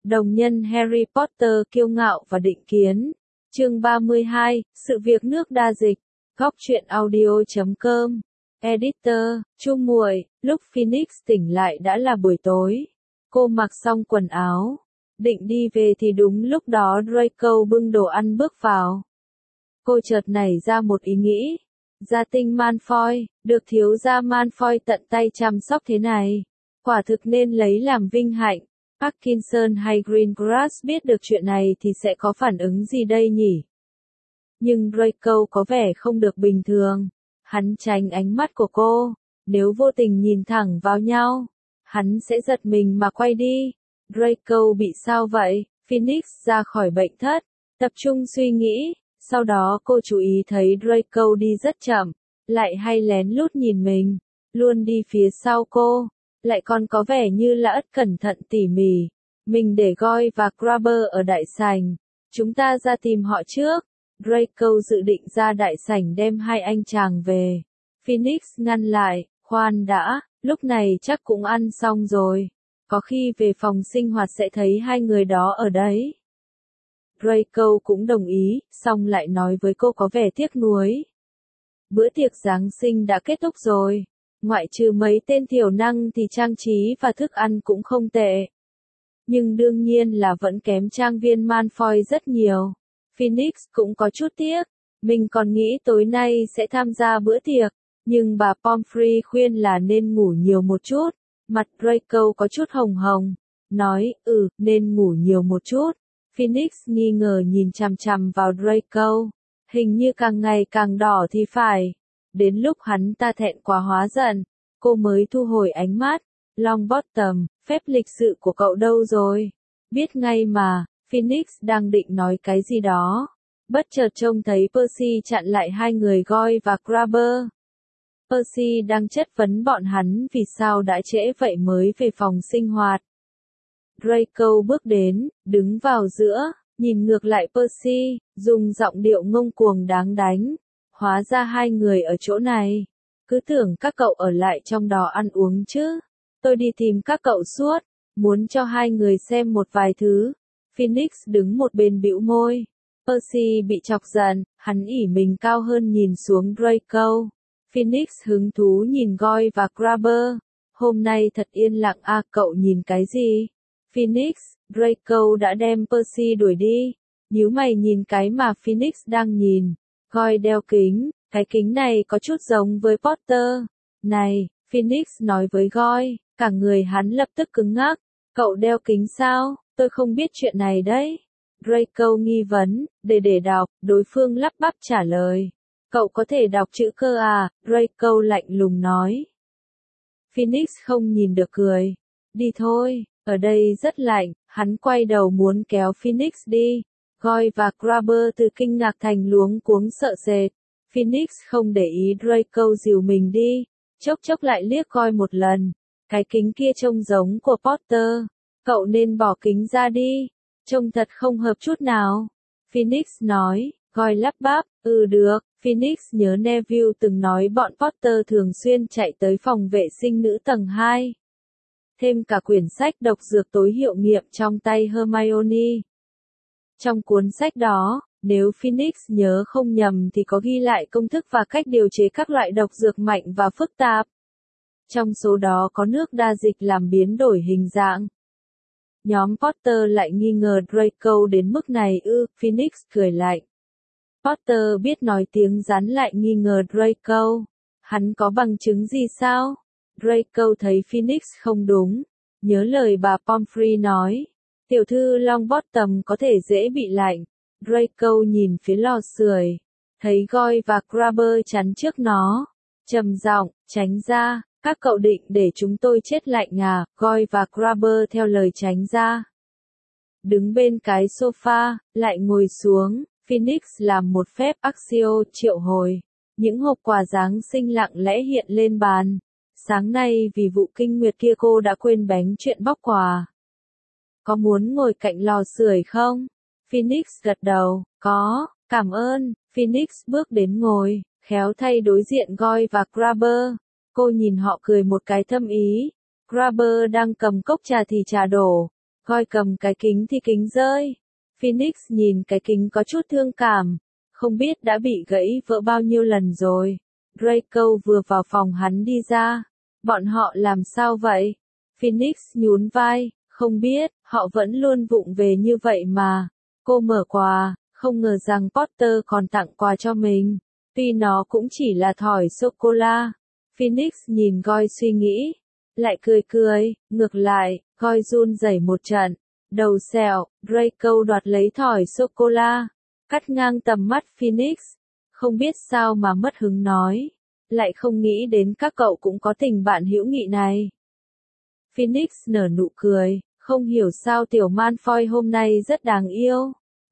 Đồng nhân Harry Potter kiêu ngạo và định kiến. Chương 32, sự việc nước đa dịch. Góc truyện audio.com. Editor, Chu Muội. Lúc Phoenix tỉnh lại đã là buổi tối. Cô mặc xong quần áo, định đi về thì đúng lúc đó Draco bưng đồ ăn bước vào. Cô chợt nảy ra một ý nghĩ. Gia tinh Malfoy, được thiếu gia Malfoy tận tay chăm sóc thế này, quả thực nên lấy làm vinh hạnh. Parkinson hay Greengrass biết được chuyện này thì sẽ có phản ứng gì đây nhỉ? Nhưng Draco có vẻ không được bình thường. Hắn tránh ánh mắt của cô. Nếu vô tình nhìn thẳng vào nhau, hắn sẽ giật mình mà quay đi. Draco bị sao vậy? Phoenix ra khỏi bệnh thất, tập trung suy nghĩ. Sau đó cô chú ý thấy Draco đi rất chậm, lại hay lén lút nhìn mình, luôn đi phía sau cô, lại còn có vẻ như là ất cẩn thận tỉ mỉ. Mình để Goyle và Crabber ở đại sảnh, chúng ta ra tìm họ trước. Draco dự định ra đại sảnh đem hai anh chàng về. Phoenix ngăn lại, khoan đã, lúc này chắc cũng ăn xong rồi. Có khi về phòng sinh hoạt sẽ thấy hai người đó ở đấy. Draco cũng đồng ý, xong lại nói với cô có vẻ tiếc nuối. Bữa tiệc Giáng sinh đã kết thúc rồi. Ngoại trừ mấy tên thiểu năng thì trang trí và thức ăn cũng không tệ. Nhưng đương nhiên là vẫn kém trang viên Malfoy rất nhiều. Phoenix cũng có chút tiếc. Mình còn nghĩ tối nay sẽ tham gia bữa tiệc. Nhưng bà Pomfrey khuyên là nên ngủ nhiều một chút. Mặt Draco có chút hồng hồng. Nói, nên ngủ nhiều một chút. Phoenix nghi ngờ nhìn chằm chằm vào Draco. Hình như càng ngày càng đỏ thì phải. Đến lúc hắn ta thẹn quá hóa giận, cô mới thu hồi ánh mắt. Longbottom, phép lịch sự của cậu đâu rồi? Biết ngay mà. Phoenix đang định nói cái gì đó. Bất chợt trông thấy Percy chặn lại hai người Goyle và Crabber. Percy đang chất vấn bọn hắn vì sao đã trễ vậy mới về phòng sinh hoạt. Draco bước đến, đứng vào giữa, nhìn ngược lại Percy, dùng giọng điệu ngông cuồng đáng đánh. Hóa ra hai người ở chỗ này. Cứ tưởng các cậu ở lại trong đó ăn uống chứ. Tôi đi tìm các cậu suốt, muốn cho hai người xem một vài thứ. Phoenix đứng một bên bĩu môi. Percy bị chọc giận, hắn ỉ mình cao hơn nhìn xuống Draco. Phoenix hứng thú nhìn Goyle và Crabber. Hôm nay thật yên lặng à, cậu nhìn cái gì? Phoenix, Draco đã đem Percy đuổi đi. Nhíu mày nhìn cái mà Phoenix đang nhìn. Goyle đeo kính, cái kính này có chút giống với Potter. Này, Phoenix nói với Goyle, cả người hắn lập tức cứng ngắc. Cậu đeo kính sao? Tôi không biết chuyện này đấy. Draco nghi vấn, để đọc, đối phương lắp bắp trả lời. Cậu có thể đọc chữ cơ à? Draco lạnh lùng nói. Phoenix không nhìn được cười. Đi thôi, ở đây rất lạnh. Hắn quay đầu muốn kéo Phoenix đi. Goyle và Crabber từ kinh ngạc thành luống cuống sợ sệt. Phoenix không để ý Draco dìu mình đi. Chốc chốc lại liếc Goyle một lần. Cái kính kia trông giống của Potter. Cậu nên bỏ kính ra đi. Trông thật không hợp chút nào. Phoenix nói. Goyle lắp bắp. Được. Phoenix nhớ Neville từng nói bọn Potter thường xuyên chạy tới phòng vệ sinh nữ tầng 2. Thêm cả quyển sách độc dược tối hiệu nghiệm trong tay Hermione. Trong cuốn sách đó, nếu Phoenix nhớ không nhầm thì có ghi lại công thức và cách điều chế các loại độc dược mạnh và phức tạp. Trong số đó có nước đa dịch làm biến đổi hình dạng. Nhóm Potter lại nghi ngờ Draco đến mức này Phoenix cười lạnh. Potter biết nói tiếng rắn lại nghi ngờ Draco. Hắn có bằng chứng gì sao? Draco thấy Phoenix không đúng. Nhớ lời bà Pomfrey nói. Tiểu thư Longbottom có thể dễ bị lạnh. Draco nhìn phía lò sưởi. Thấy Goyle và Crabber chắn trước nó. Trầm giọng, tránh ra. Các cậu định để chúng tôi chết lạnh à? Goyle và Crabber theo lời tránh ra. Đứng bên cái sofa, lại ngồi xuống. Phoenix làm một phép Accio triệu hồi. Những hộp quà Giáng sinh lặng lẽ hiện lên bàn. Sáng nay vì vụ kinh nguyệt kia cô đã quên bén chuyện bóc quà. Có muốn ngồi cạnh lò sưởi không? Phoenix gật đầu. Có, cảm ơn. Phoenix bước đến ngồi, khéo thay đối diện Goyle và Crabber. Cô nhìn họ cười một cái thâm ý. Crabber đang cầm cốc trà thì trà đổ. Coi cầm cái kính thì kính rơi. Phoenix nhìn cái kính có chút thương cảm. Không biết đã bị gãy vỡ bao nhiêu lần rồi. Draco vừa vào phòng hắn đi ra. Bọn họ làm sao vậy? Phoenix nhún vai. Không biết, họ vẫn luôn vụng về như vậy mà. Cô mở quà, không ngờ rằng Potter còn tặng quà cho mình. Tuy nó cũng chỉ là thỏi sô-cô-la. Phoenix nhìn Goyle suy nghĩ. Lại cười cười, ngược lại, Goyle run rẩy một trận. Đầu sẹo, Draco đoạt lấy thỏi sô-cô-la. Cắt ngang tầm mắt Phoenix. Không biết sao mà mất hứng nói. Lại không nghĩ đến các cậu cũng có tình bạn hữu nghị này. Phoenix nở nụ cười. Không hiểu sao tiểu Malfoy hôm nay rất đáng yêu.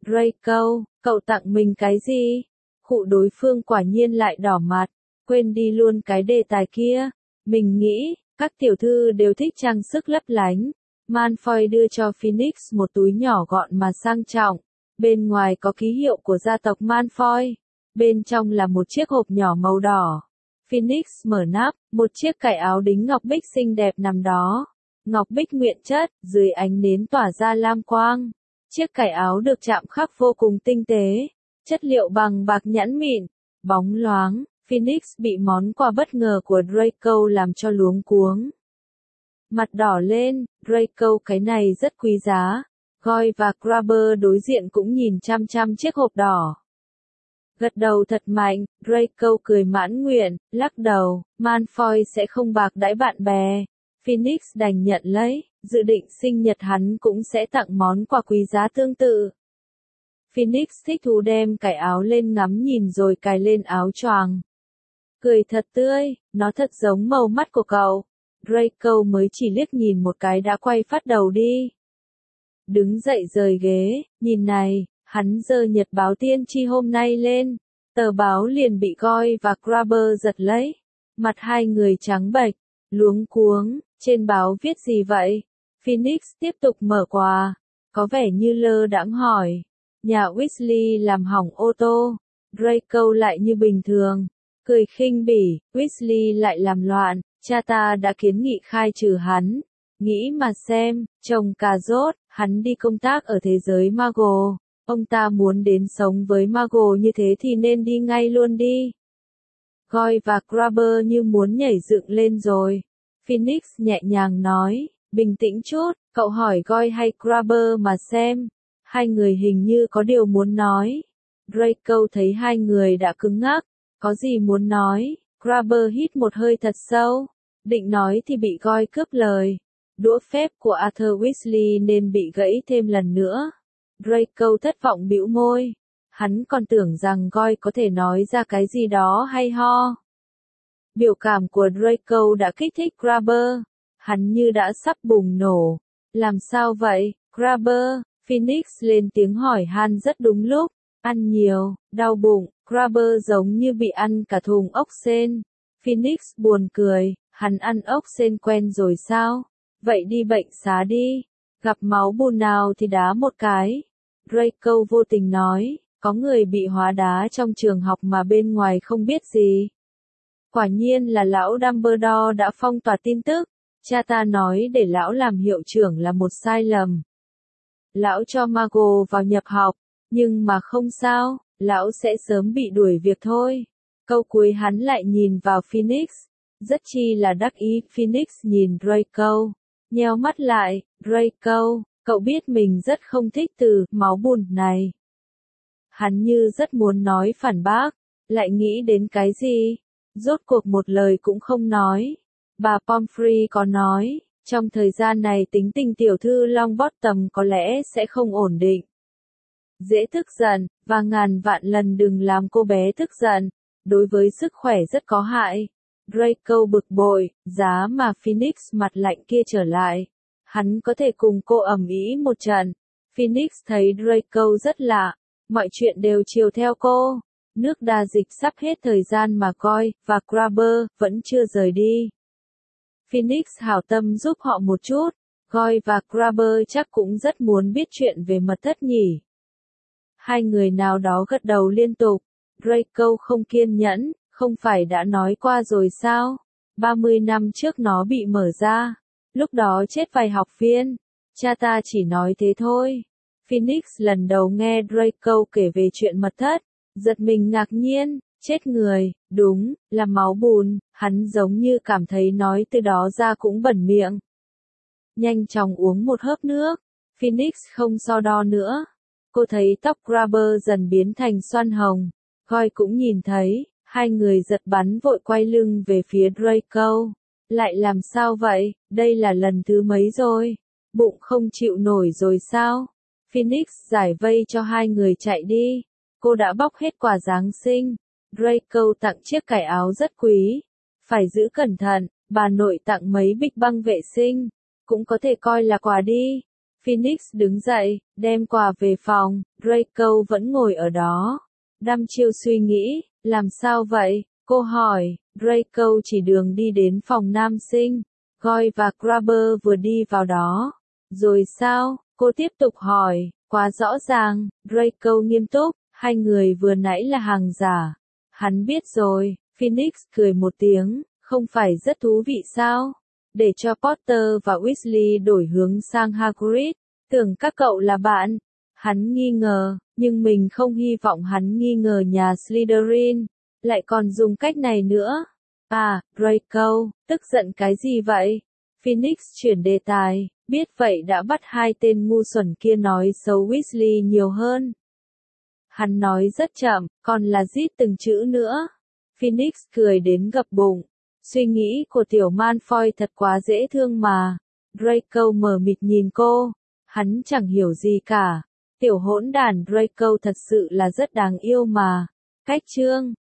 Draco, cậu tặng mình cái gì? Khụ đối phương quả nhiên lại đỏ mặt. Quên đi luôn cái đề tài kia. Mình nghĩ, các tiểu thư đều thích trang sức lấp lánh. Malfoy đưa cho Phoenix một túi nhỏ gọn mà sang trọng. Bên ngoài có ký hiệu của gia tộc Malfoy. Bên trong là một chiếc hộp nhỏ màu đỏ. Phoenix mở nắp, một chiếc cài áo đính ngọc bích xinh đẹp nằm đó. Ngọc bích nguyện chất, dưới ánh nến tỏa ra lam quang. Chiếc cài áo được chạm khắc vô cùng tinh tế. Chất liệu bằng bạc nhẵn mịn, bóng loáng. Phoenix bị món quà bất ngờ của Draco làm cho luống cuống. Mặt đỏ lên, Draco cái này rất quý giá. Goyle và Crabbe đối diện cũng nhìn chăm chăm chiếc hộp đỏ. Gật đầu thật mạnh, Draco cười mãn nguyện, lắc đầu, Malfoy sẽ không bạc đãi bạn bè. Phoenix đành nhận lấy, dự định sinh nhật hắn cũng sẽ tặng món quà quý giá tương tự. Phoenix thích thú đem cài áo lên ngắm nhìn rồi cài lên áo choàng. Cười thật tươi, nó thật giống màu mắt của cậu. Draco mới chỉ liếc nhìn một cái đã quay phát đầu đi. Đứng dậy rời ghế, nhìn này, hắn giơ nhật báo tiên tri hôm nay lên. Tờ báo liền bị Goyle và Crabbe giật lấy. Mặt hai người trắng bệch, luống cuống, trên báo viết gì vậy? Phoenix tiếp tục mở quà, có vẻ như lơ đãng hỏi. Nhà Weasley làm hỏng ô tô. Draco lại như bình thường, cười khinh bỉ, Weasley lại làm loạn, cha ta đã kiến nghị khai trừ hắn. Nghĩ mà xem, chồng cà rốt, hắn đi công tác ở thế giới Muggle. Ông ta muốn đến sống với Muggle như thế thì nên đi ngay luôn đi. Goyle và Crabbe như muốn nhảy dựng lên rồi. Phoenix nhẹ nhàng nói, bình tĩnh chút, cậu hỏi Goyle hay Crabbe mà xem. Hai người hình như có điều muốn nói. Draco thấy hai người đã cứng ngắc, có gì muốn nói. Crabbe hít một hơi thật sâu, định nói thì bị Goyle cướp lời. Đũa phép của Arthur Weasley nên bị gãy thêm lần nữa. Draco thất vọng bĩu môi. Hắn còn tưởng rằng Goyle có thể nói ra cái gì đó hay ho. Biểu cảm của Draco đã kích thích Crabbe. Hắn như đã sắp bùng nổ. Làm sao vậy, Crabbe? Phoenix lên tiếng hỏi han rất đúng lúc. Ăn nhiều, đau bụng, Crabbe giống như bị ăn cả thùng ốc sên. Phoenix buồn cười, hắn ăn ốc sên quen rồi sao? Vậy đi bệnh xá đi. Gặp máu bùn nào thì đá một cái. Draco vô tình nói, có người bị hóa đá trong trường học mà bên ngoài không biết gì. Quả nhiên là lão Dumbledore đã phong tỏa tin tức. Cha ta nói để lão làm hiệu trưởng là một sai lầm. Lão cho Muggle vào nhập học, nhưng mà không sao, lão sẽ sớm bị đuổi việc thôi. Câu cuối hắn lại nhìn vào Phoenix. Rất chi là đắc ý, Phoenix nhìn Draco. Nheo mắt lại, Draco, cậu biết mình rất không thích từ máu bùn này. Hắn như rất muốn nói phản bác, lại nghĩ đến cái gì? Rốt cuộc một lời cũng không nói. Bà Pomfrey có nói, trong thời gian này tính tình tiểu thư Longbottom có lẽ sẽ không ổn định. Dễ tức giận, và ngàn vạn lần đừng làm cô bé tức giận, đối với sức khỏe rất có hại. Draco bực bội, giá mà Phoenix mặt lạnh kia trở lại. Hắn có thể cùng cô ầm ĩ một trận. Phoenix thấy Draco rất lạ, mọi chuyện đều chiều theo cô. Nước đa dịch sắp hết thời gian mà Goyle và Crabbe vẫn chưa rời đi. Phoenix hảo tâm giúp họ một chút. Goyle và Crabbe chắc cũng rất muốn biết chuyện về mật thất nhỉ. Hai người nào đó gật đầu liên tục. Draco không kiên nhẫn, không phải đã nói qua rồi sao? 30 năm trước nó bị mở ra. Lúc đó chết vài học viên. Cha ta chỉ nói thế thôi. Phoenix lần đầu nghe Draco kể về chuyện mật thất, giật mình ngạc nhiên, chết người, đúng, là máu bùn, hắn giống như cảm thấy nói từ đó ra cũng bẩn miệng. Nhanh chóng uống một hớp nước, Phoenix không so đo nữa. Cô thấy tóc Grabber dần biến thành xoăn hồng, Goy cũng nhìn thấy, hai người giật bắn vội quay lưng về phía Draco. Lại làm sao vậy, đây là lần thứ mấy rồi? Bụng không chịu nổi rồi sao? Phoenix giải vây cho hai người chạy đi. Cô đã bóc hết quà Giáng sinh. Draco tặng chiếc cài áo rất quý. Phải giữ cẩn thận, bà nội tặng mấy bịch băng vệ sinh. Cũng có thể coi là quà đi. Phoenix đứng dậy, đem quà về phòng. Draco vẫn ngồi ở đó. Đăm chiêu suy nghĩ, làm sao vậy? Cô hỏi. Draco chỉ đường đi đến phòng nam sinh. Goy và Grabber vừa đi vào đó. Rồi sao? Cô tiếp tục hỏi. Quá rõ ràng. Draco nghiêm túc. Hai người vừa nãy là hàng giả. Hắn biết rồi. Phoenix cười một tiếng. Không phải rất thú vị sao? Để cho Potter và Weasley đổi hướng sang Hagrid. Tưởng các cậu là bạn. Hắn nghi ngờ, nhưng mình không hy vọng hắn nghi ngờ nhà Slytherin. Lại còn dùng cách này nữa. À, Draco, tức giận cái gì vậy? Phoenix chuyển đề tài, biết vậy đã bắt hai tên ngu xuẩn kia nói xấu Weasley nhiều hơn. Hắn nói rất chậm, còn là rít từng chữ nữa. Phoenix cười đến gập bụng. Suy nghĩ của tiểu Malfoy thật quá dễ thương mà. Draco mờ mịt nhìn cô. Hắn chẳng hiểu gì cả. Tiểu hỗn đản Draco thật sự là rất đáng yêu mà. Cách chương